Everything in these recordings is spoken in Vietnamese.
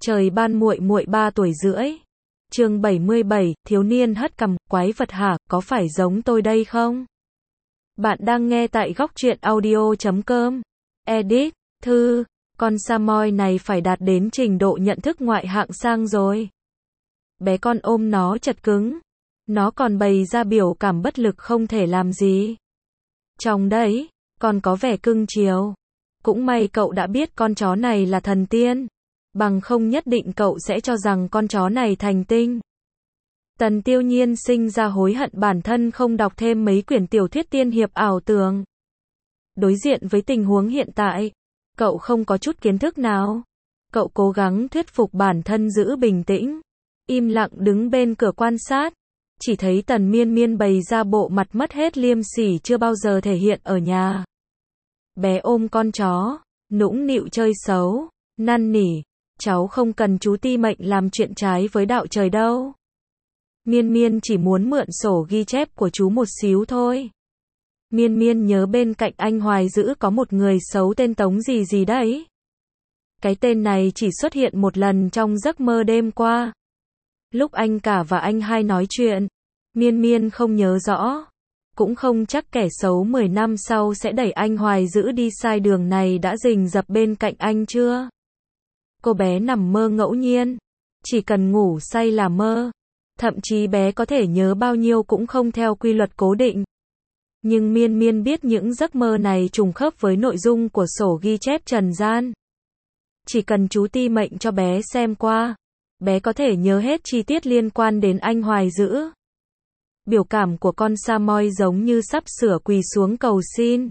Trời ban muội muội 3 tuổi rưỡi. Chương 77, thiếu niên hất cằm, quái vật hả, có phải giống tôi đây không? Bạn đang nghe tại góc truyện audio.com. Edit, thư, con Samoy này phải đạt đến trình độ nhận thức ngoại hạng sang rồi. Bé con ôm nó chật cứng. Nó còn bày ra biểu cảm bất lực không thể làm gì. Trong đấy, còn có vẻ cưng chiều. Cũng may cậu đã biết con chó này là thần tiên. Bằng không nhất định cậu sẽ cho rằng con chó này thành tinh. Tần Tiêu Nhiên sinh ra hối hận bản thân không đọc thêm mấy quyển tiểu thuyết tiên hiệp ảo tưởng. Đối diện với tình huống hiện tại, cậu không có chút kiến thức nào. Cậu cố gắng thuyết phục bản thân giữ bình tĩnh, im lặng đứng bên cửa quan sát. Chỉ thấy Tần Miên Miên bày ra bộ mặt mất hết liêm sỉ chưa bao giờ thể hiện ở nhà. Bé ôm con chó, nũng nịu chơi xấu, năn nỉ, cháu không cần chú Ti Mệnh làm chuyện trái với đạo trời đâu. Miên Miên chỉ muốn mượn sổ ghi chép của chú một xíu thôi. Miên Miên nhớ bên cạnh anh Hoài Dữ có một người xấu tên Tống gì gì đấy. Cái tên này chỉ xuất hiện một lần trong giấc mơ đêm qua. Lúc anh cả và anh hai nói chuyện, Miên Miên không nhớ rõ. Cũng không chắc kẻ xấu 10 năm sau sẽ đẩy anh Hoài Dữ đi sai đường này đã rình rập bên cạnh anh chưa? Cô bé nằm mơ ngẫu nhiên. Chỉ cần ngủ say là mơ. Thậm chí bé có thể nhớ bao nhiêu cũng không theo quy luật cố định. Nhưng Miên Miên biết những giấc mơ này trùng khớp với nội dung của sổ ghi chép trần gian. Chỉ cần chú Ti Mệnh cho bé xem qua, bé có thể nhớ hết chi tiết liên quan đến anh Hoài Dữ. Biểu cảm của con Samoy giống như sắp sửa quỳ xuống cầu xin.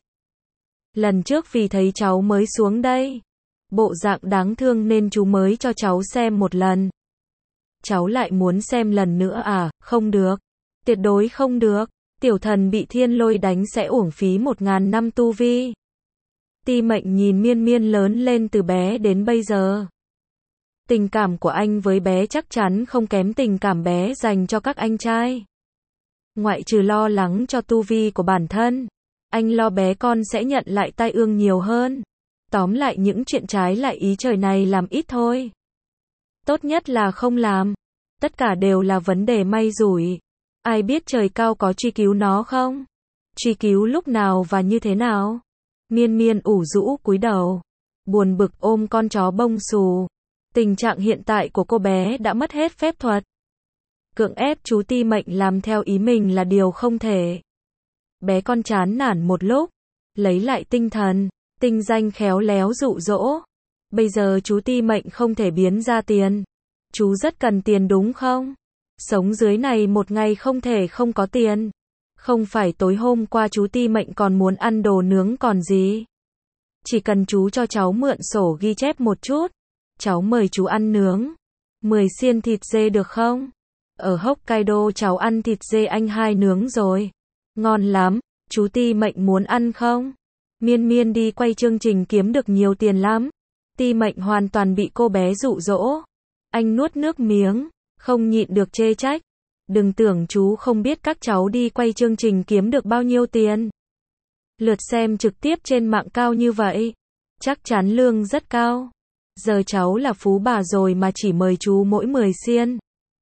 Lần trước vì thấy cháu mới xuống đây, bộ dạng đáng thương nên chú mới cho cháu xem một lần. Cháu lại muốn xem lần nữa à? Không được. Tuyệt đối không được. Tiểu thần bị thiên lôi đánh sẽ uổng phí 1000 năm tu vi. Ti Mệnh nhìn Miên Miên lớn lên từ bé đến bây giờ. Tình cảm của anh với bé chắc chắn không kém tình cảm bé dành cho các anh trai. Ngoại trừ lo lắng cho tu vi của bản thân, anh lo bé con sẽ nhận lại tai ương nhiều hơn. Tóm lại những chuyện trái lại ý trời này làm ít thôi. Tốt nhất là không làm. Tất cả đều là vấn đề may rủi. Ai biết trời cao có truy cứu nó không? Truy cứu lúc nào và như thế nào? Miên Miên ủ rũ cúi đầu, buồn bực ôm con chó bông xù. Tình trạng hiện tại của cô bé đã mất hết phép thuật. Cưỡng ép chú Ti Mệnh làm theo ý mình là điều không thể. Bé con chán nản một lúc, lấy lại tinh thần, tinh danh khéo léo dụ dỗ. Bây giờ chú Ti Mệnh không thể biến ra tiền. Chú rất cần tiền đúng không? Sống dưới này một ngày không thể không có tiền. Không phải tối hôm qua chú Ti Mệnh còn muốn ăn đồ nướng còn gì. Chỉ cần chú cho cháu mượn sổ ghi chép một chút, cháu mời chú ăn nướng 10 xiên thịt dê được không? Ở Hokkaido cháu ăn thịt dê anh hai nướng rồi. Ngon lắm, chú Ti Mệnh muốn ăn không? Miên Miên đi quay chương trình kiếm được nhiều tiền lắm. Ti Mệnh hoàn toàn bị cô bé dụ dỗ. Anh nuốt nước miếng, không nhịn được chê trách. Đừng tưởng chú không biết các cháu đi quay chương trình kiếm được bao nhiêu tiền. Lượt xem trực tiếp trên mạng cao như vậy, chắc chắn lương rất cao. Giờ cháu là phú bà rồi mà chỉ mời chú mỗi 10 xiên.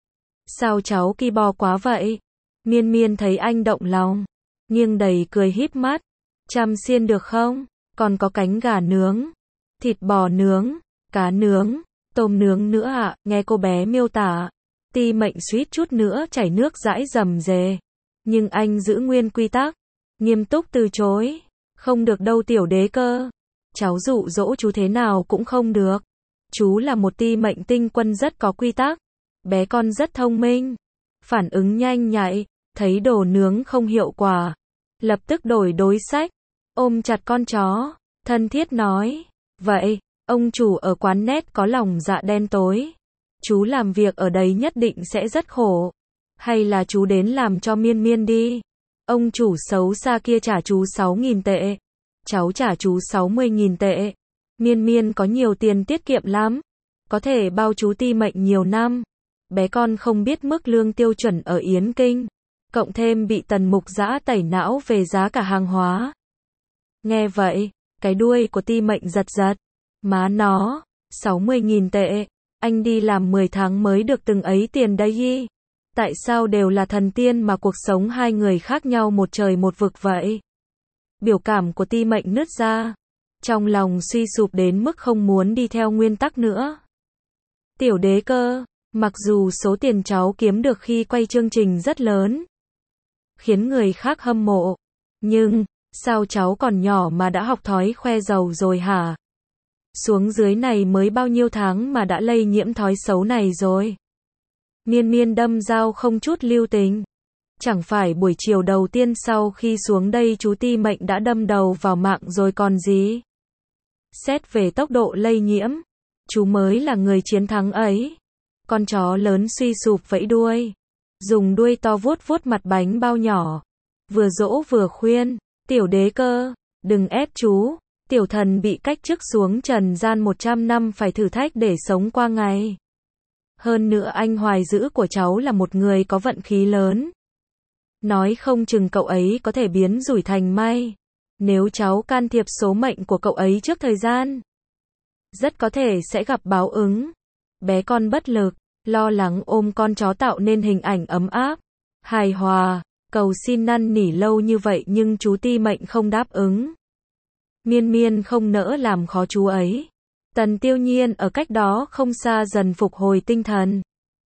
Sao cháu ki bo quá vậy? Miên Miên thấy anh động lòng, nghiêng đầy cười híp mắt. 100 xiên được không? Còn có cánh gà nướng, thịt bò nướng, cá nướng, tôm nướng nữa ạ. Nghe cô bé miêu tả, Ti Mệnh suýt chút nữa chảy nước dãi rầm rề. Nhưng anh giữ nguyên quy tắc, nghiêm túc từ chối. Không được đâu tiểu đế cơ. Cháu dụ dỗ chú thế nào cũng không được. Chú là một Ti Mệnh tinh quân rất có quy tắc. Bé con rất thông minh, phản ứng nhanh nhạy, thấy đồ nướng không hiệu quả, lập tức đổi đối sách, ôm chặt con chó, thân thiết nói, vậy, ông chủ ở quán net có lòng dạ đen tối, chú làm việc ở đấy nhất định sẽ rất khổ, hay là chú đến làm cho Miên Miên đi, ông chủ xấu xa kia trả chú 6.000 tệ, cháu trả chú 60.000 tệ, Miên Miên có nhiều tiền tiết kiệm lắm, có thể bao chú Ti Mệnh nhiều năm. Bé con không biết mức lương tiêu chuẩn ở Yến Kinh, cộng thêm bị Tần Mục Dã tẩy não về giá cả hàng hóa. Nghe vậy, cái đuôi của Ti Mệnh giật giật. Má nó, 60.000 tệ, Anh đi làm 10 tháng mới được từng ấy tiền đấy. Tại sao đều là thần tiên mà cuộc sống hai người khác nhau một trời một vực vậy? Biểu cảm của Ti Mệnh nứt ra. Trong lòng suy sụp đến mức không muốn đi theo nguyên tắc nữa. Tiểu Đế Cơ, mặc dù số tiền cháu kiếm được khi quay chương trình rất lớn, khiến người khác hâm mộ, nhưng, sao cháu còn nhỏ mà đã học thói khoe giàu rồi hả? Xuống dưới này mới bao nhiêu tháng mà đã lây nhiễm thói xấu này rồi. Miên Miên đâm dao không chút lưu tình. Chẳng phải buổi chiều đầu tiên sau khi xuống đây chú Ti Mệnh đã đâm đầu vào mạng rồi còn gì? Xét về tốc độ lây nhiễm, chú mới là người chiến thắng ấy. Con chó lớn suy sụp vẫy đuôi, dùng đuôi to vuốt vuốt mặt bánh bao nhỏ, vừa dỗ vừa khuyên, Tiểu Đế Cơ, đừng ép chú, tiểu thần bị cách chức xuống trần gian 100 năm phải thử thách để sống qua ngày. Hơn nữa anh Hoài Dữ của cháu là một người có vận khí lớn. Nói không chừng cậu ấy có thể biến rủi thành may, nếu cháu can thiệp số mệnh của cậu ấy trước thời gian. Rất có thể sẽ gặp báo ứng. Bé con bất lực, lo lắng ôm con chó tạo nên hình ảnh ấm áp, hài hòa, cầu xin năn nỉ lâu như vậy nhưng chú Ti Mệnh không đáp ứng. Miên Miên không nỡ làm khó chú ấy. Tần Tiêu Nhiên ở cách đó không xa dần phục hồi tinh thần.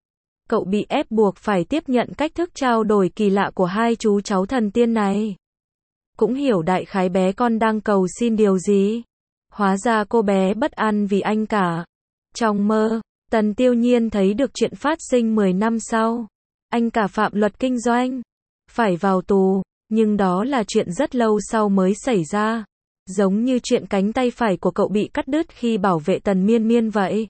Cậu bị ép buộc phải tiếp nhận cách thức trao đổi kỳ lạ của hai chú cháu thần tiên này. Cũng hiểu đại khái bé con đang cầu xin điều gì. Hóa ra cô bé bất an vì anh cả. Trong mơ, Tần Tiêu Nhiên thấy được chuyện phát sinh 10 năm sau. Anh cả phạm luật kinh doanh, phải vào tù, nhưng đó là chuyện rất lâu sau mới xảy ra. Giống như chuyện cánh tay phải của cậu bị cắt đứt khi bảo vệ Tần Miên Miên vậy.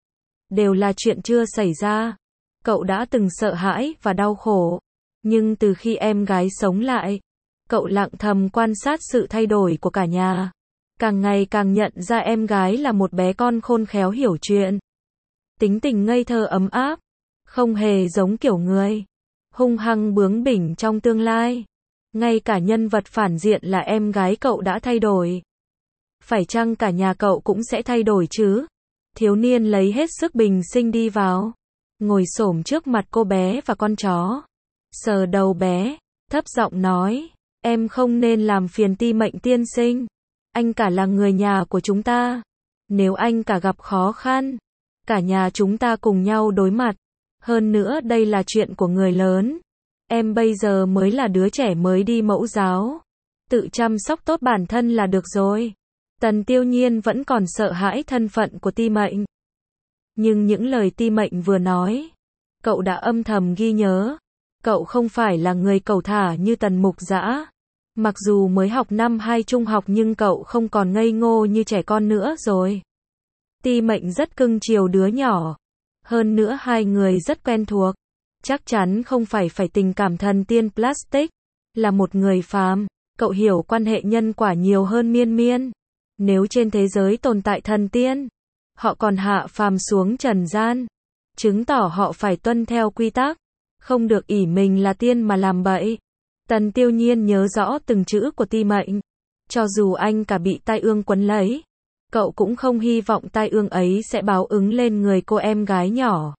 Đều là chuyện chưa xảy ra. Cậu đã từng sợ hãi và đau khổ. Nhưng từ khi em gái sống lại, cậu lặng thầm quan sát sự thay đổi của cả nhà. Càng ngày càng nhận ra em gái là một bé con khôn khéo hiểu chuyện. Tính tình ngây thơ ấm áp, không hề giống kiểu người hung hăng bướng bỉnh trong tương lai. Ngay cả nhân vật phản diện là em gái cậu đã thay đổi. Phải chăng cả nhà cậu cũng sẽ thay đổi chứ? Thiếu niên lấy hết sức bình sinh đi vào, ngồi xổm trước mặt cô bé và con chó, sờ đầu bé, thấp giọng nói, em không nên làm phiền Ti Mệnh tiên sinh. Anh cả là người nhà của chúng ta. Nếu anh cả gặp khó khăn, cả nhà chúng ta cùng nhau đối mặt. Hơn nữa đây là chuyện của người lớn. Em bây giờ mới là đứa trẻ mới đi mẫu giáo. Tự chăm sóc tốt bản thân là được rồi. Tần Tiêu Nhiên vẫn còn sợ hãi thân phận của Ti Mệnh. Nhưng những lời Ti Mệnh vừa nói, cậu đã âm thầm ghi nhớ. Cậu không phải là người cẩu thả như Tần Mục Dã. Mặc dù mới học năm 2 trung học nhưng cậu không còn ngây ngô như trẻ con nữa rồi. Ti Mệnh rất cưng chiều đứa nhỏ. Hơn nữa hai người rất quen thuộc. Chắc chắn không phải tình cảm thần tiên plastic. Là một người phàm, cậu hiểu quan hệ nhân quả nhiều hơn Miên Miên. Nếu trên thế giới tồn tại thần tiên, họ còn hạ phàm xuống trần gian. Chứng tỏ họ phải tuân theo quy tắc. Không được ỷ mình là tiên mà làm bậy. Tần Tiêu Nhiên nhớ rõ từng chữ của Ti Mệnh. Cho dù anh cả bị tai ương quấn lấy, cậu cũng không hy vọng tai ương ấy sẽ báo ứng lên người cô em gái nhỏ.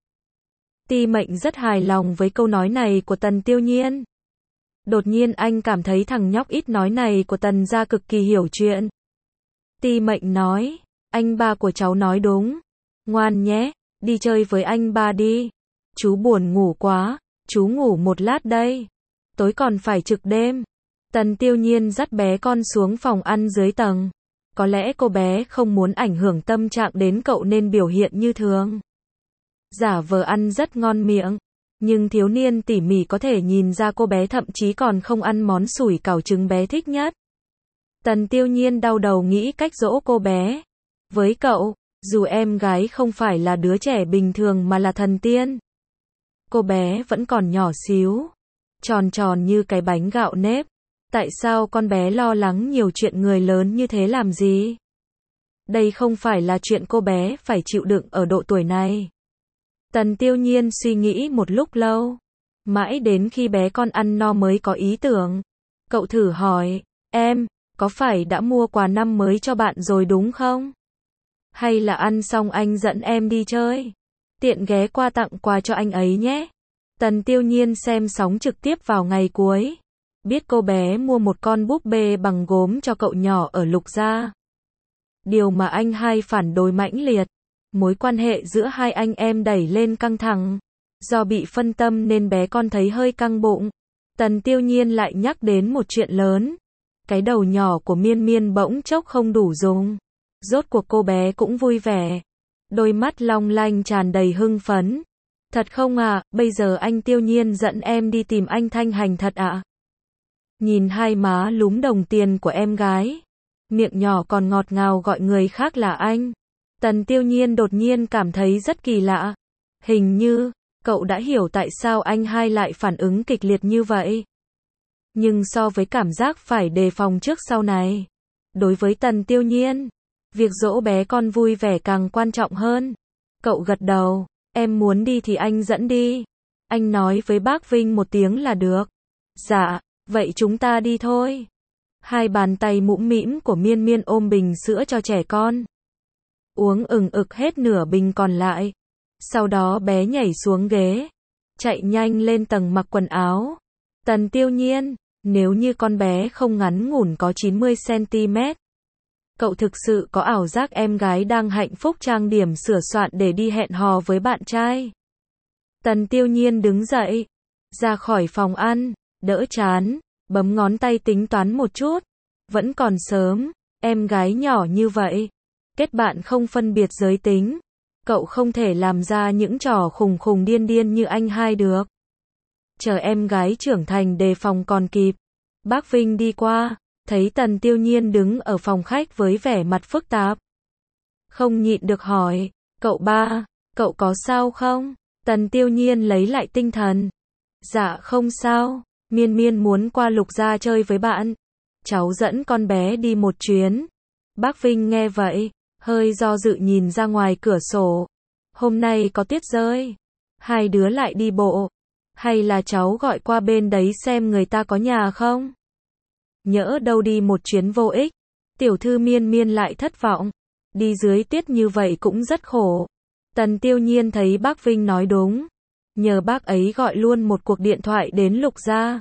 Ti Mệnh rất hài lòng với câu nói này của Tần Tiêu Nhiên. Đột nhiên anh cảm thấy thằng nhóc ít nói này của Tần gia cực kỳ hiểu chuyện. Ti Mệnh nói, anh ba của cháu nói đúng. Ngoan nhé, đi chơi với anh ba đi. Chú buồn ngủ quá, chú ngủ một lát đây. Tối còn phải trực đêm. Tần Tiêu Nhiên dắt bé con xuống phòng ăn dưới tầng. Có lẽ cô bé không muốn ảnh hưởng tâm trạng đến cậu nên biểu hiện như thường. Giả vờ ăn rất ngon miệng. Nhưng thiếu niên tỉ mỉ có thể nhìn ra cô bé thậm chí còn không ăn món sủi cảo trứng bé thích nhất. Tần Tiêu Nhiên đau đầu nghĩ cách dỗ cô bé. Với cậu, dù em gái không phải là đứa trẻ bình thường mà là thần tiên, cô bé vẫn còn nhỏ xíu, tròn tròn như cái bánh gạo nếp. Tại sao con bé lo lắng nhiều chuyện người lớn như thế làm gì? Đây không phải là chuyện cô bé phải chịu đựng ở độ tuổi này. Tần Tiêu Nhiên suy nghĩ một lúc lâu. Mãi đến khi bé con ăn no mới có ý tưởng. Cậu thử hỏi, em, có phải đã mua quà năm mới cho bạn rồi đúng không? Hay là ăn xong anh dẫn em đi chơi? Tiện ghé qua tặng quà cho anh ấy nhé. Tần Tiêu Nhiên xem sóng trực tiếp vào ngày cuối. Biết cô bé mua một con búp bê bằng gốm cho cậu nhỏ ở Lục gia. Điều mà anh hai phản đối mãnh liệt. Mối quan hệ giữa hai anh em đẩy lên căng thẳng. Do bị phân tâm nên bé con thấy hơi căng bụng. Tần Tiêu Nhiên lại nhắc đến một chuyện lớn. Cái đầu nhỏ của Miên Miên bỗng chốc không đủ dùng. Rốt cuộc cô bé cũng vui vẻ. Đôi mắt long lanh tràn đầy hưng phấn. Thật không ạ, bây giờ anh Tiêu Nhiên dẫn em đi tìm anh Thanh Hành thật ạ? Nhìn hai má lúm đồng tiền của em gái. Miệng nhỏ còn ngọt ngào gọi người khác là anh. Tần Tiêu Nhiên đột nhiên cảm thấy rất kỳ lạ. Hình như, cậu đã hiểu tại sao anh hai lại phản ứng kịch liệt như vậy. Nhưng so với cảm giác phải đề phòng trước sau này, đối với Tần Tiêu Nhiên, việc dỗ bé con vui vẻ càng quan trọng hơn. Cậu gật đầu, em muốn đi thì anh dẫn đi. Anh nói với bác Vinh một tiếng là được. Dạ, vậy chúng ta đi thôi. Hai bàn tay mũm mĩm của Miên Miên ôm bình sữa cho trẻ con. Uống ừng ực hết nửa bình còn lại. Sau đó bé nhảy xuống ghế, chạy nhanh lên tầng mặc quần áo. Tần Tiêu Nhiên, nếu như con bé không ngắn ngủn có 90cm. Cậu thực sự có ảo giác em gái đang hạnh phúc trang điểm sửa soạn để đi hẹn hò với bạn trai. Tần Tiêu Nhiên đứng dậy, ra khỏi phòng ăn, đỡ chán, bấm ngón tay tính toán một chút. Vẫn còn sớm, em gái nhỏ như vậy. Kết bạn không phân biệt giới tính. Cậu không thể làm ra những trò khùng khùng điên điên như anh hai được. Chờ em gái trưởng thành đề phòng còn kịp. Bác Vinh đi qua, thấy Tần Tiêu Nhiên đứng ở phòng khách với vẻ mặt phức tạp. Không nhịn được hỏi, cậu ba, cậu có sao không? Tần Tiêu Nhiên lấy lại tinh thần. Dạ không sao, Miên Miên muốn qua Lục gia chơi với bạn. Cháu dẫn con bé đi một chuyến. Bác Vinh nghe vậy, hơi do dự nhìn ra ngoài cửa sổ. Hôm nay có tuyết rơi. Hai đứa lại đi bộ. Hay là cháu gọi qua bên đấy xem người ta có nhà không? Nhỡ đâu đi một chuyến vô ích. Tiểu thư Miên Miên lại thất vọng. Đi dưới tuyết như vậy cũng rất khổ. Tần Tiêu Nhiên thấy bác Vinh nói đúng. Nhờ bác ấy gọi luôn một cuộc điện thoại đến Lục gia.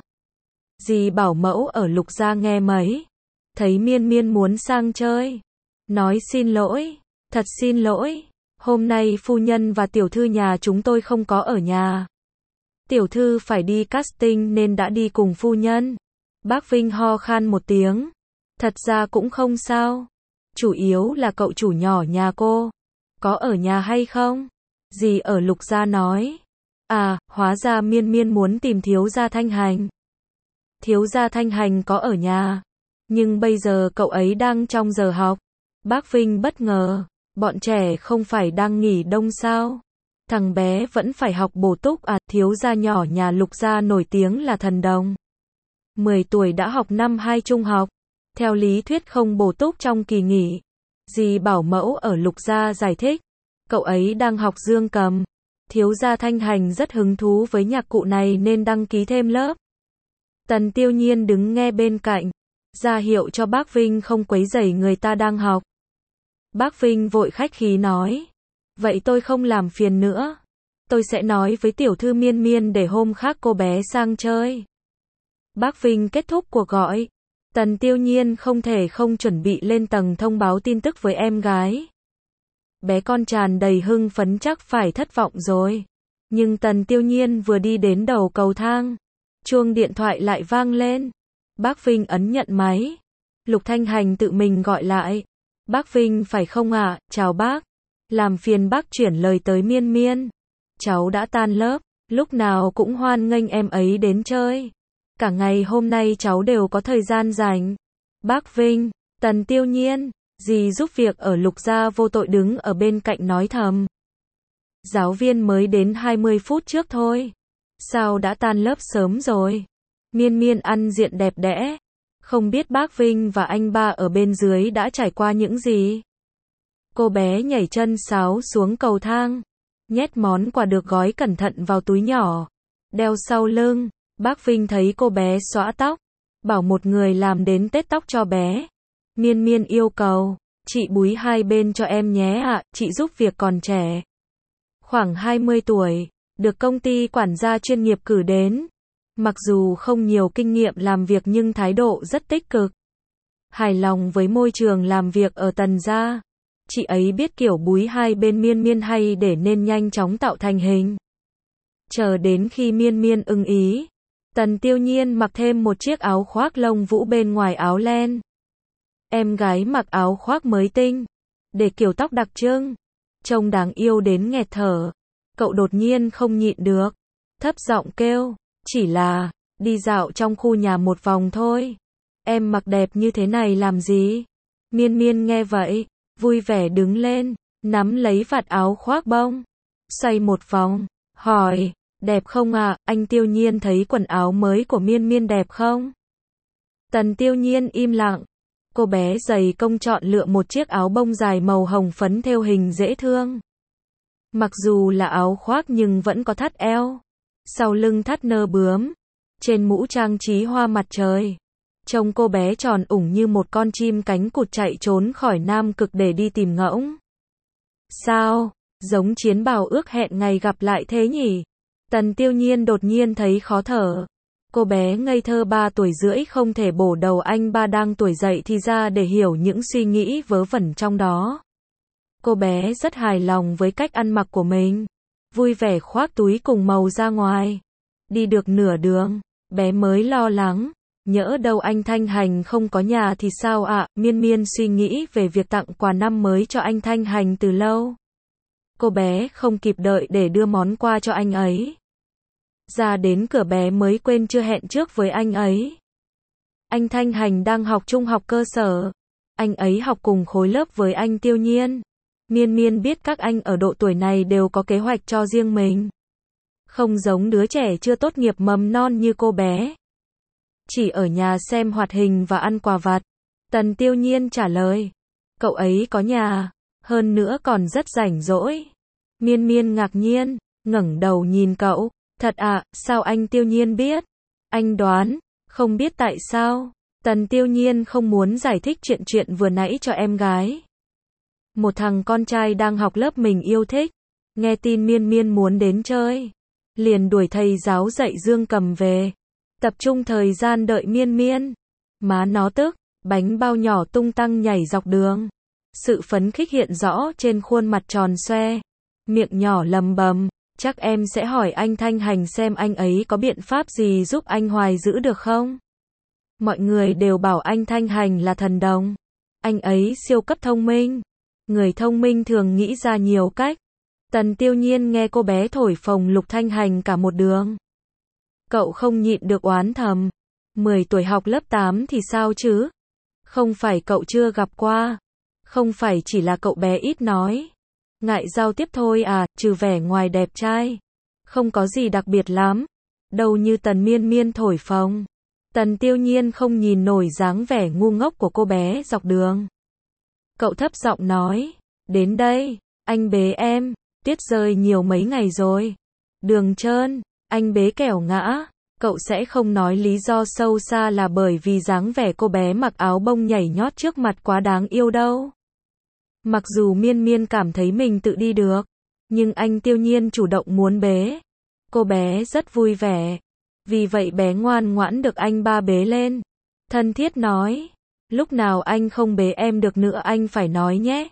Dì bảo mẫu ở Lục gia nghe mấy. Thấy Miên Miên muốn sang chơi. Nói xin lỗi. Thật xin lỗi. Hôm nay phu nhân và tiểu thư nhà chúng tôi không có ở nhà. Tiểu thư phải đi casting nên đã đi cùng phu nhân. Bác Vinh ho khan một tiếng. Thật ra cũng không sao. Chủ yếu là cậu chủ nhỏ nhà cô. Có ở nhà hay không? Dì ở Lục gia nói. À, hóa ra Miên Miên muốn tìm thiếu gia Thanh Hành. Thiếu gia Thanh Hành có ở nhà. Nhưng bây giờ cậu ấy đang trong giờ học. Bác Vinh bất ngờ. Bọn trẻ không phải đang nghỉ đông sao? Thằng bé vẫn phải học bổ túc à? Thiếu gia nhỏ nhà Lục gia nổi tiếng là thần đồng. 10 tuổi đã học năm 2 trung học. Theo lý thuyết không bổ túc trong kỳ nghỉ. Dì bảo mẫu ở Lục gia giải thích. Cậu ấy đang học dương cầm. Thiếu gia Thanh Hành rất hứng thú với nhạc cụ này nên đăng ký thêm lớp. Tần Tiêu Nhiên đứng nghe bên cạnh. Ra hiệu cho bác Vinh không quấy rầy người ta đang học. Bác Vinh vội khách khí nói. Vậy tôi không làm phiền nữa. Tôi sẽ nói với tiểu thư Miên Miên để hôm khác cô bé sang chơi. Bác Vinh kết thúc cuộc gọi. Tần Tiêu Nhiên không thể không chuẩn bị lên tầng thông báo tin tức với em gái. Bé con tràn đầy hưng phấn chắc phải thất vọng rồi. Nhưng Tần Tiêu Nhiên vừa đi đến đầu cầu thang. Chuông điện thoại lại vang lên. Bác Vinh ấn nhận máy. Lục Thanh Hành tự mình gọi lại. Bác Vinh phải không ạ? Chào bác. Làm phiền bác chuyển lời tới Miên Miên. Cháu đã tan lớp. Lúc nào cũng hoan nghênh em ấy đến chơi. Cả ngày hôm nay cháu đều có thời gian rảnh. Bác Vinh, Tần Tiêu Nhiên, dì giúp việc ở Lục gia vô tội đứng ở bên cạnh nói thầm. Giáo viên mới đến 20 phút trước thôi. Sao đã tan lớp sớm rồi? Miên Miên ăn diện đẹp đẽ. Không biết bác Vinh và anh ba ở bên dưới đã trải qua những gì? Cô bé nhảy chân sáo xuống cầu thang. Nhét món quà được gói cẩn thận vào túi nhỏ. Đeo sau lưng. Bác Vinh thấy cô bé xõa tóc. Bảo một người làm đến tết tóc cho bé. Miên Miên yêu cầu. Chị búi hai bên cho em nhé ạ, chị giúp việc còn trẻ. khoảng 20 tuổi, được công ty quản gia chuyên nghiệp cử đến. Mặc dù không nhiều kinh nghiệm làm việc nhưng thái độ rất tích cực. Hài lòng với môi trường làm việc ở Tần gia. Chị ấy biết kiểu búi hai bên Miên Miên hay để nên nhanh chóng tạo thành hình. Chờ đến khi Miên Miên ưng ý, Tần Tiêu Nhiên mặc thêm một chiếc áo khoác lông vũ bên ngoài áo len. Em gái mặc áo khoác mới tinh, để kiểu tóc đặc trưng, trông đáng yêu đến nghẹt thở. Cậu đột nhiên không nhịn được, thấp giọng kêu, chỉ là đi dạo trong khu nhà một vòng thôi. Em mặc đẹp như thế này làm gì? Miên Miên nghe vậy, vui vẻ đứng lên, nắm lấy vạt áo khoác bông, xoay một vòng, hỏi, đẹp không ạ? Anh Tiêu Nhiên thấy quần áo mới của Miên Miên đẹp không? Tần Tiêu Nhiên im lặng. Cô bé giày công chọn lựa một chiếc áo bông dài màu hồng phấn thêu hình dễ thương. Mặc dù là áo khoác nhưng vẫn có thắt eo. Sau lưng thắt nơ bướm. Trên mũ trang trí hoa mặt trời. Trông cô bé tròn ủng như một con chim cánh cụt chạy trốn khỏi Nam Cực để đi tìm ngỗng. Sao, giống Chiến Bào ước hẹn ngày gặp lại thế nhỉ? Tần Tiêu Nhiên đột nhiên thấy khó thở. Cô bé ngây thơ 3 tuổi rưỡi không thể bổ đầu anh ba đang tuổi dậy thì ra để hiểu những suy nghĩ vớ vẩn trong đó. Cô bé rất hài lòng với cách ăn mặc của mình. Vui vẻ khoác túi cùng màu ra ngoài. Đi được nửa đường, bé mới lo lắng. Nhỡ đâu anh Thanh Hành không có nhà thì sao ạ? Miên Miên suy nghĩ về việc tặng quà năm mới cho anh Thanh Hành từ lâu. Cô bé không kịp đợi để đưa món quà cho anh ấy. Ra đến cửa bé mới quên chưa hẹn trước với anh ấy. Anh Thanh Hành đang học trung học cơ sở. Anh ấy học cùng khối lớp với anh Tiêu Nhiên. Miên Miên biết các anh ở độ tuổi này đều có kế hoạch cho riêng mình. Không giống đứa trẻ chưa tốt nghiệp mầm non như cô bé. Chỉ ở nhà xem hoạt hình và ăn quà vặt. Tần Tiêu Nhiên trả lời. Cậu ấy có nhà, hơn nữa còn rất rảnh rỗi. Miên Miên ngạc nhiên, ngẩng đầu nhìn cậu. Thật ạ, sao anh Tiêu Nhiên biết? Anh đoán, không biết tại sao. Tần Tiêu Nhiên không muốn giải thích chuyện vừa nãy cho em gái. Một thằng con trai đang học lớp mình yêu thích. Nghe tin Miên Miên muốn đến chơi. Liền đuổi thầy giáo dạy Dương Cầm về. Tập trung thời gian đợi Miên Miên. Má nó tức, bánh bao nhỏ tung tăng nhảy dọc đường. Sự phấn khích hiện rõ trên khuôn mặt tròn xoe. Miệng nhỏ lầm bầm. Chắc em sẽ hỏi anh Thanh Hành xem anh ấy có biện pháp gì giúp anh Hoài giữ được không? Mọi người đều bảo anh Thanh Hành là thần đồng. Anh ấy siêu cấp thông minh. Người thông minh thường nghĩ ra nhiều cách. Tần Tiêu Nhiên nghe cô bé thổi phồng Lục Thanh Hành cả một đường. Cậu không nhịn được oán thầm. 10 tuổi học lớp 8 thì sao chứ? Không phải cậu chưa gặp qua. Không phải chỉ là cậu bé ít nói. Ngại giao tiếp thôi à, trừ vẻ ngoài đẹp trai. Không có gì đặc biệt lắm. Đâu như Tần Miên Miên thổi phồng. Tần Tiêu Nhiên không nhìn nổi dáng vẻ ngu ngốc của cô bé dọc đường. Cậu thấp giọng nói. Đến đây, anh bế em. Tuyết rơi nhiều mấy ngày rồi. Đường trơn, anh bế kẻo ngã. Cậu sẽ không nói lý do sâu xa là bởi vì dáng vẻ cô bé mặc áo bông nhảy nhót trước mặt quá đáng yêu đâu. Mặc dù Miên Miên cảm thấy mình tự đi được, nhưng anh Tiêu Nhiên chủ động muốn bế. Cô bé rất vui vẻ. Vì vậy bé ngoan ngoãn được anh ba bế lên. Thân thiết nói, lúc nào anh không bế em được nữa anh phải nói nhé.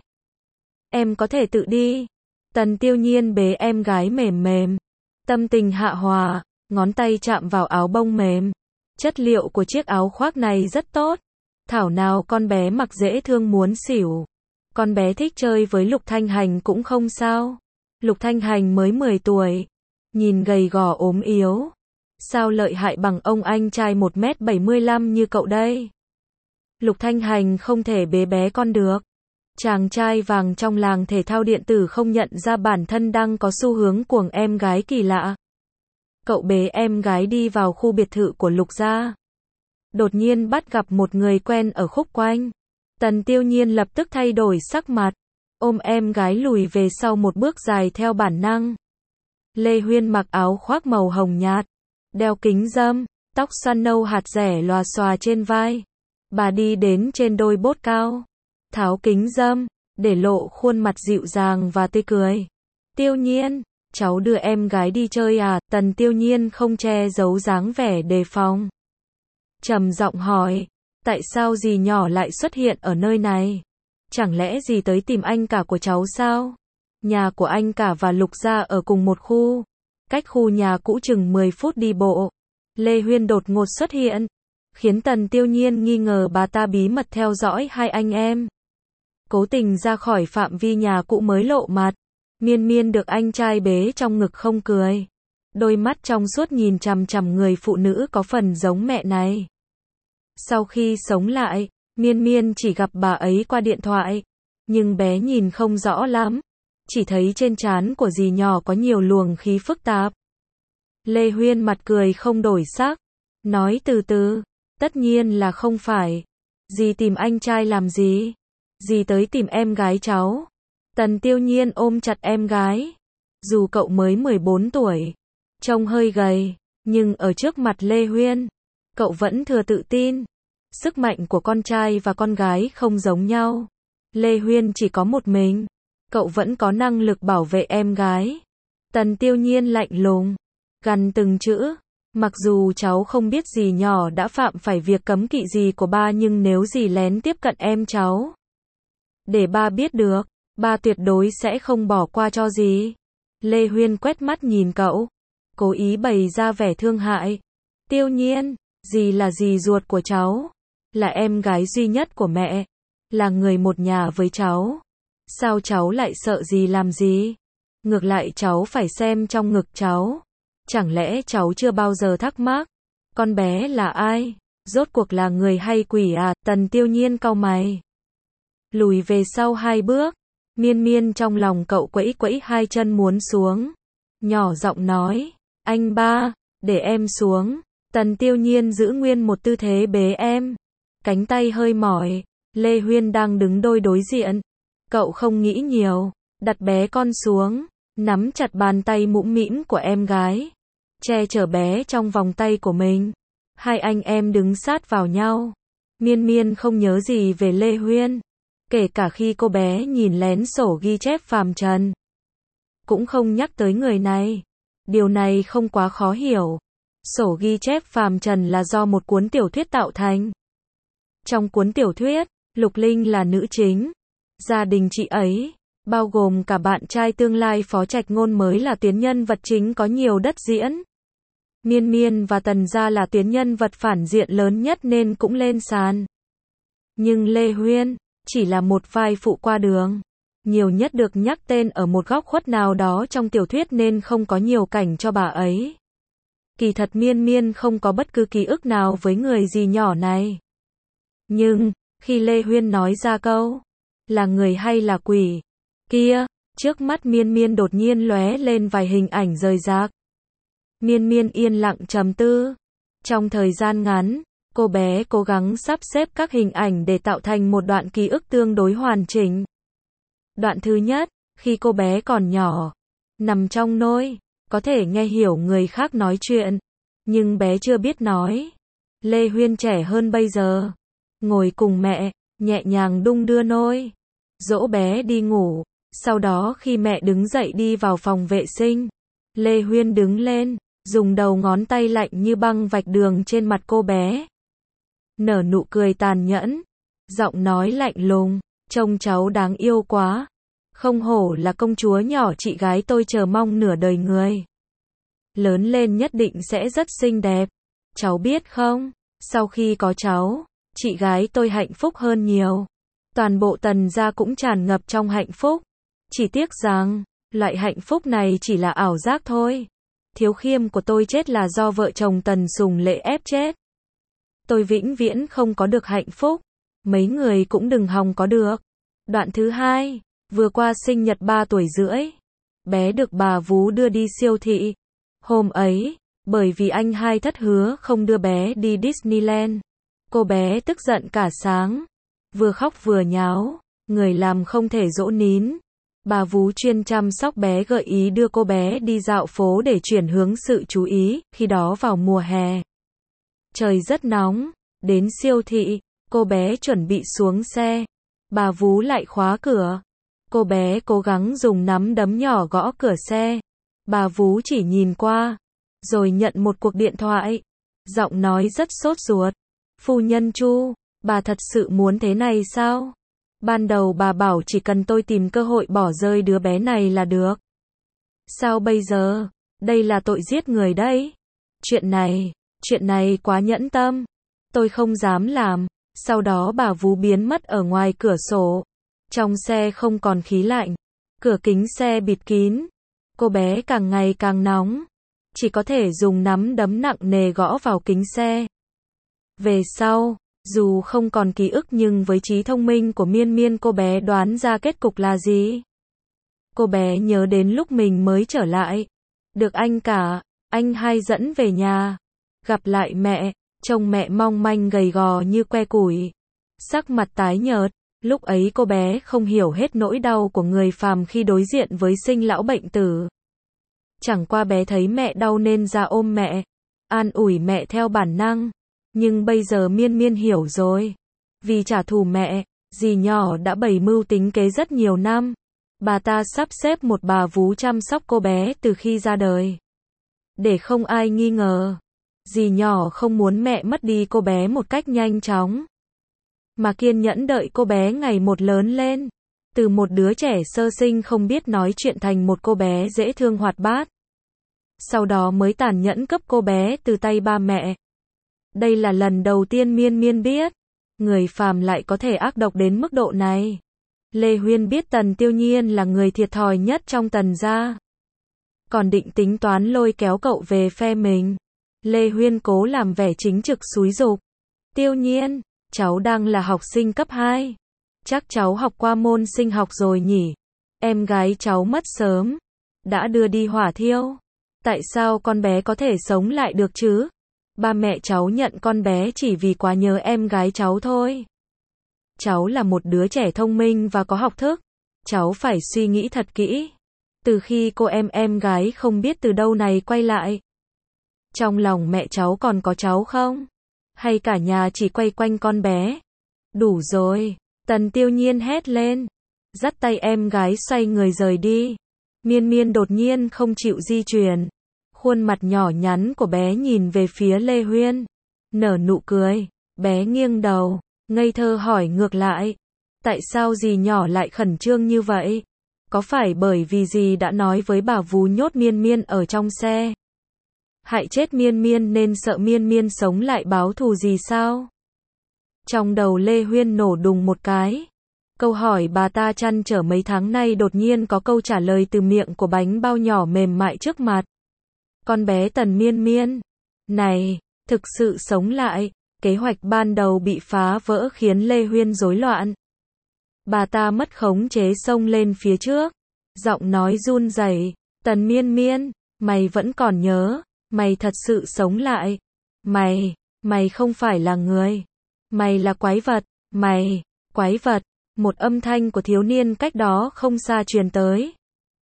Em có thể tự đi. Tần Tiêu Nhiên bế em gái mềm mềm. Tâm tình hạ hòa, ngón tay chạm vào áo bông mềm. Chất liệu của chiếc áo khoác này rất tốt. Thảo nào con bé mặc dễ thương muốn xỉu. Con bé thích chơi với Lục Thanh Hành cũng không sao. Lục Thanh Hành mới 10 tuổi. Nhìn gầy gò ốm yếu. Sao lợi hại bằng ông anh trai 1m75 như cậu đây? Lục Thanh Hành không thể bế bé con được. Chàng trai vàng trong làng thể thao điện tử không nhận ra bản thân đang có xu hướng cuồng em gái kỳ lạ. Cậu bế em gái đi vào khu biệt thự của Lục gia. Đột nhiên bắt gặp một người quen ở khúc quanh. Tần Tiêu Nhiên lập tức thay đổi sắc mặt. Ôm em gái lùi về sau một bước dài theo bản năng. Lê Huyên mặc áo khoác màu hồng nhạt. Đeo kính râm. Tóc xoăn nâu hạt rẻ lòa xòa trên vai. Bà đi đến trên đôi bốt cao. Tháo kính râm. Để lộ khuôn mặt dịu dàng và tươi cười. Tiêu Nhiên, cháu đưa em gái đi chơi à? Tần Tiêu Nhiên không che giấu dáng vẻ đề phòng. Trầm giọng hỏi, tại sao dì nhỏ lại xuất hiện ở nơi này? Chẳng lẽ dì tới tìm anh cả của cháu sao? Nhà của anh cả và Lục gia ở cùng một khu, cách khu nhà cũ chừng 10 phút đi bộ. Lê Huyên đột ngột xuất hiện, khiến Tần Tiêu Nhiên nghi ngờ bà ta bí mật theo dõi hai anh em. Cố tình ra khỏi phạm vi nhà cũ mới lộ mặt. Miên Miên được anh trai bế trong ngực không cười. Đôi mắt trong suốt nhìn chằm chằm người phụ nữ có phần giống mẹ này. Sau khi sống lại, Miên Miên chỉ gặp bà ấy qua điện thoại. Nhưng bé nhìn không rõ lắm. Chỉ thấy trên trán của dì nhỏ có nhiều luồng khí phức tạp. Lê Huyên mặt cười không đổi sắc. Nói từ từ, tất nhiên là không phải. Dì tìm anh trai làm gì? Dì tới tìm em gái cháu. Tần Tiêu Nhiên ôm chặt em gái. Dù cậu mới 14 tuổi, trông hơi gầy, nhưng ở trước mặt Lê Huyên, cậu vẫn thừa tự tin. Sức mạnh của con trai và con gái không giống nhau. Lê Huyên chỉ có một mình, cậu vẫn có năng lực bảo vệ em gái. Tần Tiêu Nhiên lạnh lùng, gằn từng chữ. Mặc dù cháu không biết dì nhỏ đã phạm phải việc cấm kỵ gì của ba, nhưng nếu dì lén tiếp cận em cháu, để ba biết được, ba tuyệt đối sẽ không bỏ qua cho dì. Lê Huyên quét mắt nhìn cậu, cố ý bày ra vẻ thương hại. Tiêu Nhiên, dì là dì ruột của cháu, là em gái duy nhất của mẹ, là người một nhà với cháu. Sao cháu lại sợ dì làm gì? Ngược lại cháu phải xem trong ngực cháu. Chẳng lẽ cháu chưa bao giờ thắc mắc, con bé là ai? Rốt cuộc là người hay quỷ à? Tần Tiêu Nhiên cau mày, lùi về sau 2 bước. Miên Miên trong lòng cậu quẫy quẫy hai chân muốn xuống, nhỏ giọng nói, anh ba, để em xuống. Tần Tiêu Nhiên giữ nguyên một tư thế bế em, cánh tay hơi mỏi. Lê Huyên đang đứng đôi đối diện, cậu không nghĩ nhiều, đặt bé con xuống, nắm chặt bàn tay mũm mĩm của em gái, che chở bé trong vòng tay của mình. Hai anh em đứng sát vào nhau. Miên Miên không nhớ gì về Lê Huyên, kể cả khi cô bé nhìn lén sổ ghi chép Phàm Trần, cũng không nhắc tới người này. Điều này không quá khó hiểu. Sổ ghi chép Phàm Trần là do một cuốn tiểu thuyết tạo thành. Trong cuốn tiểu thuyết, Lục Linh là nữ chính. Gia đình chị ấy, bao gồm cả bạn trai tương lai Phó Trạch Ngôn mới là tuyến nhân vật chính có nhiều đất diễn. Miên Miên và Tần gia là tuyến nhân vật phản diện lớn nhất nên cũng lên sàn. Nhưng Lê Huyên chỉ là một vai phụ qua đường, nhiều nhất được nhắc tên ở một góc khuất nào đó trong tiểu thuyết nên không có nhiều cảnh cho bà ấy. Kỳ thật Miên Miên không có bất cứ ký ức nào với người dì nhỏ này. Nhưng, khi Lê Huyên nói ra câu, là người hay là quỷ, kia, trước mắt Miên Miên đột nhiên lóe lên vài hình ảnh rời rạc. Miên Miên yên lặng trầm tư. Trong thời gian ngắn, cô bé cố gắng sắp xếp các hình ảnh để tạo thành một đoạn ký ức tương đối hoàn chỉnh. Đoạn thứ nhất, khi cô bé còn nhỏ, nằm trong nôi, có thể nghe hiểu người khác nói chuyện, nhưng bé chưa biết nói. Lê Huyên trẻ hơn bây giờ, ngồi cùng mẹ, nhẹ nhàng đung đưa nôi, dỗ bé đi ngủ. Sau đó khi mẹ đứng dậy đi vào phòng vệ sinh, Lê Huyên đứng lên, dùng đầu ngón tay lạnh như băng vạch đường trên mặt cô bé. Nở nụ cười tàn nhẫn, giọng nói lạnh lùng, trông cháu đáng yêu quá. Không hổ là công chúa nhỏ, chị gái tôi chờ mong nửa đời người. Lớn lên nhất định sẽ rất xinh đẹp. Cháu biết không, sau khi có cháu, chị gái tôi hạnh phúc hơn nhiều. Toàn bộ Tần gia cũng tràn ngập trong hạnh phúc. Chỉ tiếc rằng, loại hạnh phúc này chỉ là ảo giác thôi. Thiếu Khiêm của tôi chết là do vợ chồng Tần Sùng Lệ ép chết. Tôi vĩnh viễn không có được hạnh phúc. Mấy người cũng đừng hòng có được. Đoạn thứ hai, vừa qua sinh nhật 3 tuổi rưỡi. Bé được bà vú đưa đi siêu thị. Hôm ấy, bởi vì anh hai thất hứa không đưa bé đi Disneyland, cô bé tức giận cả sáng. Vừa khóc vừa nháo, người làm không thể dỗ nín. Bà vú chuyên chăm sóc bé gợi ý đưa cô bé đi dạo phố để chuyển hướng sự chú ý, khi đó vào mùa hè. Trời rất nóng, đến siêu thị, cô bé chuẩn bị xuống xe. Bà vú lại khóa cửa. Cô bé cố gắng dùng nắm đấm nhỏ gõ cửa xe. Bà vú chỉ nhìn qua, rồi nhận một cuộc điện thoại. Giọng nói rất sốt ruột. Phu nhân Chu, bà thật sự muốn thế này sao? Ban đầu bà bảo chỉ cần tôi tìm cơ hội bỏ rơi đứa bé này là được. Sao bây giờ? Đây là tội giết người đấy. Chuyện này quá nhẫn tâm. Tôi không dám làm. Sau đó bà vú biến mất ở ngoài cửa sổ. Trong xe không còn khí lạnh. Cửa kính xe bịt kín. Cô bé càng ngày càng nóng. Chỉ có thể dùng nắm đấm nặng nề gõ vào kính xe. Về sau, dù không còn ký ức nhưng với trí thông minh của Miên Miên cô bé đoán ra kết cục là gì. Cô bé nhớ đến lúc mình mới trở lại. Được anh hai dẫn về nhà. Gặp lại mẹ, trông mẹ mong manh gầy gò như que củi. Sắc mặt tái nhợt, lúc ấy cô bé không hiểu hết nỗi đau của người phàm khi đối diện với sinh lão bệnh tử. Chẳng qua bé thấy mẹ đau nên ra ôm mẹ, an ủi mẹ theo bản năng. Nhưng bây giờ Miên Miên hiểu rồi. Vì trả thù mẹ, dì nhỏ đã bày mưu tính kế rất nhiều năm. Bà ta sắp xếp một bà vú chăm sóc cô bé từ khi ra đời. Để không ai nghi ngờ, dì nhỏ không muốn mẹ mất đi cô bé một cách nhanh chóng. Mà kiên nhẫn đợi cô bé ngày một lớn lên. Từ một đứa trẻ sơ sinh không biết nói chuyện thành một cô bé dễ thương hoạt bát. Sau đó mới tàn nhẫn cướp cô bé từ tay ba mẹ. Đây là lần đầu tiên Miên Miên biết, người phàm lại có thể ác độc đến mức độ này. Lê Huyên biết Tần Tiêu Nhiên là người thiệt thòi nhất trong Tần gia. Còn định tính toán lôi kéo cậu về phe mình. Lê Huyên cố làm vẻ chính trực xúi giục. Tiêu Nhiên, cháu đang là học sinh cấp 2. Chắc cháu học qua môn sinh học rồi nhỉ? Em gái cháu mất sớm. Đã đưa đi hỏa thiêu. Tại sao con bé có thể sống lại được chứ? Ba mẹ cháu nhận con bé chỉ vì quá nhớ em gái cháu thôi. Cháu là một đứa trẻ thông minh và có học thức. Cháu phải suy nghĩ thật kỹ. Từ khi cô em gái không biết từ đâu này quay lại. Trong lòng mẹ cháu còn có cháu không? Hay cả nhà chỉ quay quanh con bé? Đủ rồi. Tần Tiêu Nhiên hét lên. Dắt tay em gái xoay người rời đi. Miên Miên đột nhiên không chịu di chuyển. Khuôn mặt nhỏ nhắn của bé nhìn về phía Lê Huyên. Nở nụ cười. Bé nghiêng đầu. Ngây thơ hỏi ngược lại. Tại sao dì nhỏ lại khẩn trương như vậy? Có phải bởi vì dì đã nói với bà vú nhốt Miên Miên ở trong xe? Hại chết Miên Miên nên sợ Miên Miên sống lại báo thù gì sao? Trong đầu Lê Huyên nổ đùng một cái. Câu hỏi bà ta trăn trở mấy tháng nay đột nhiên có câu trả lời từ miệng của bánh bao nhỏ mềm mại trước mặt. Con bé Tần Miên Miên này, thực sự sống lại. Kế hoạch ban đầu bị phá vỡ khiến Lê Huyên rối loạn. Bà ta mất khống chế xông lên phía trước. Giọng nói run rẩy. Tần Miên Miên, mày vẫn còn nhớ. Mày thật sự sống lại. Mày không phải là người. Mày là quái vật. Quái vật. Một âm thanh của thiếu niên cách đó không xa truyền tới.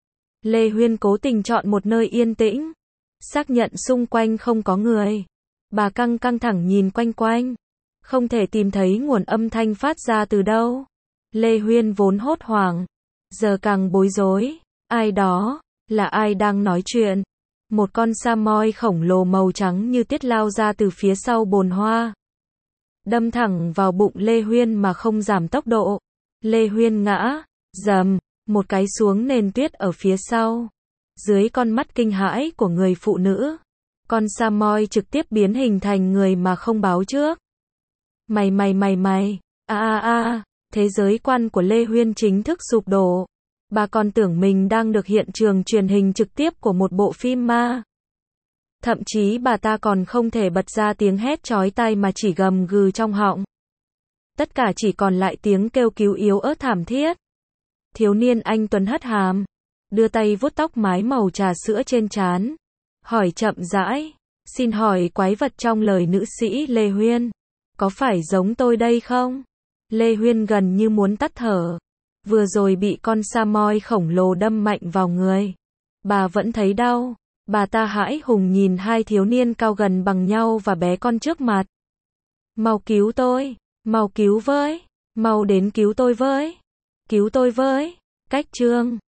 Lê Huyên cố tình chọn một nơi yên tĩnh. Xác nhận xung quanh không có người. Bà căng thẳng nhìn quanh quanh. Không thể tìm thấy nguồn âm thanh phát ra từ đâu. Lê Huyên vốn hốt hoảng. Giờ càng bối rối. Ai đó? Là ai đang nói chuyện? Một con sa moi khổng lồ màu trắng như tiết lao ra từ phía sau bồn hoa. Đâm thẳng vào bụng Lê Huyên mà không giảm tốc độ. Lê Huyên ngã. Dầm. Một cái xuống nền tuyết ở phía sau. Dưới con mắt kinh hãi của người phụ nữ. Con sa moi trực tiếp biến hình thành người mà không báo trước. Mày. Thế giới quan của Lê Huyên chính thức sụp đổ. Bà còn tưởng mình đang được hiện trường truyền hình trực tiếp của một bộ phim ma. Thậm chí bà ta còn không thể bật ra tiếng hét chói tai mà chỉ gầm gừ trong họng. Tất cả chỉ còn lại tiếng kêu cứu yếu ớt thảm thiết. Thiếu niên anh tuấn hất hàm, đưa tay vuốt tóc mái màu trà sữa trên trán. Hỏi chậm rãi, xin hỏi quái vật trong lời nữ sĩ Lê Huyên, có phải giống tôi đây không? Lê Huyên gần như muốn tắt thở. Vừa rồi bị con sa moi khổng lồ đâm mạnh vào người. Bà vẫn thấy đau. Bà ta hãi hùng nhìn hai thiếu niên cao gần bằng nhau và bé con trước mặt. Mau cứu tôi, mau cứu với, mau đến cứu tôi với. Cứu tôi với. Cách chương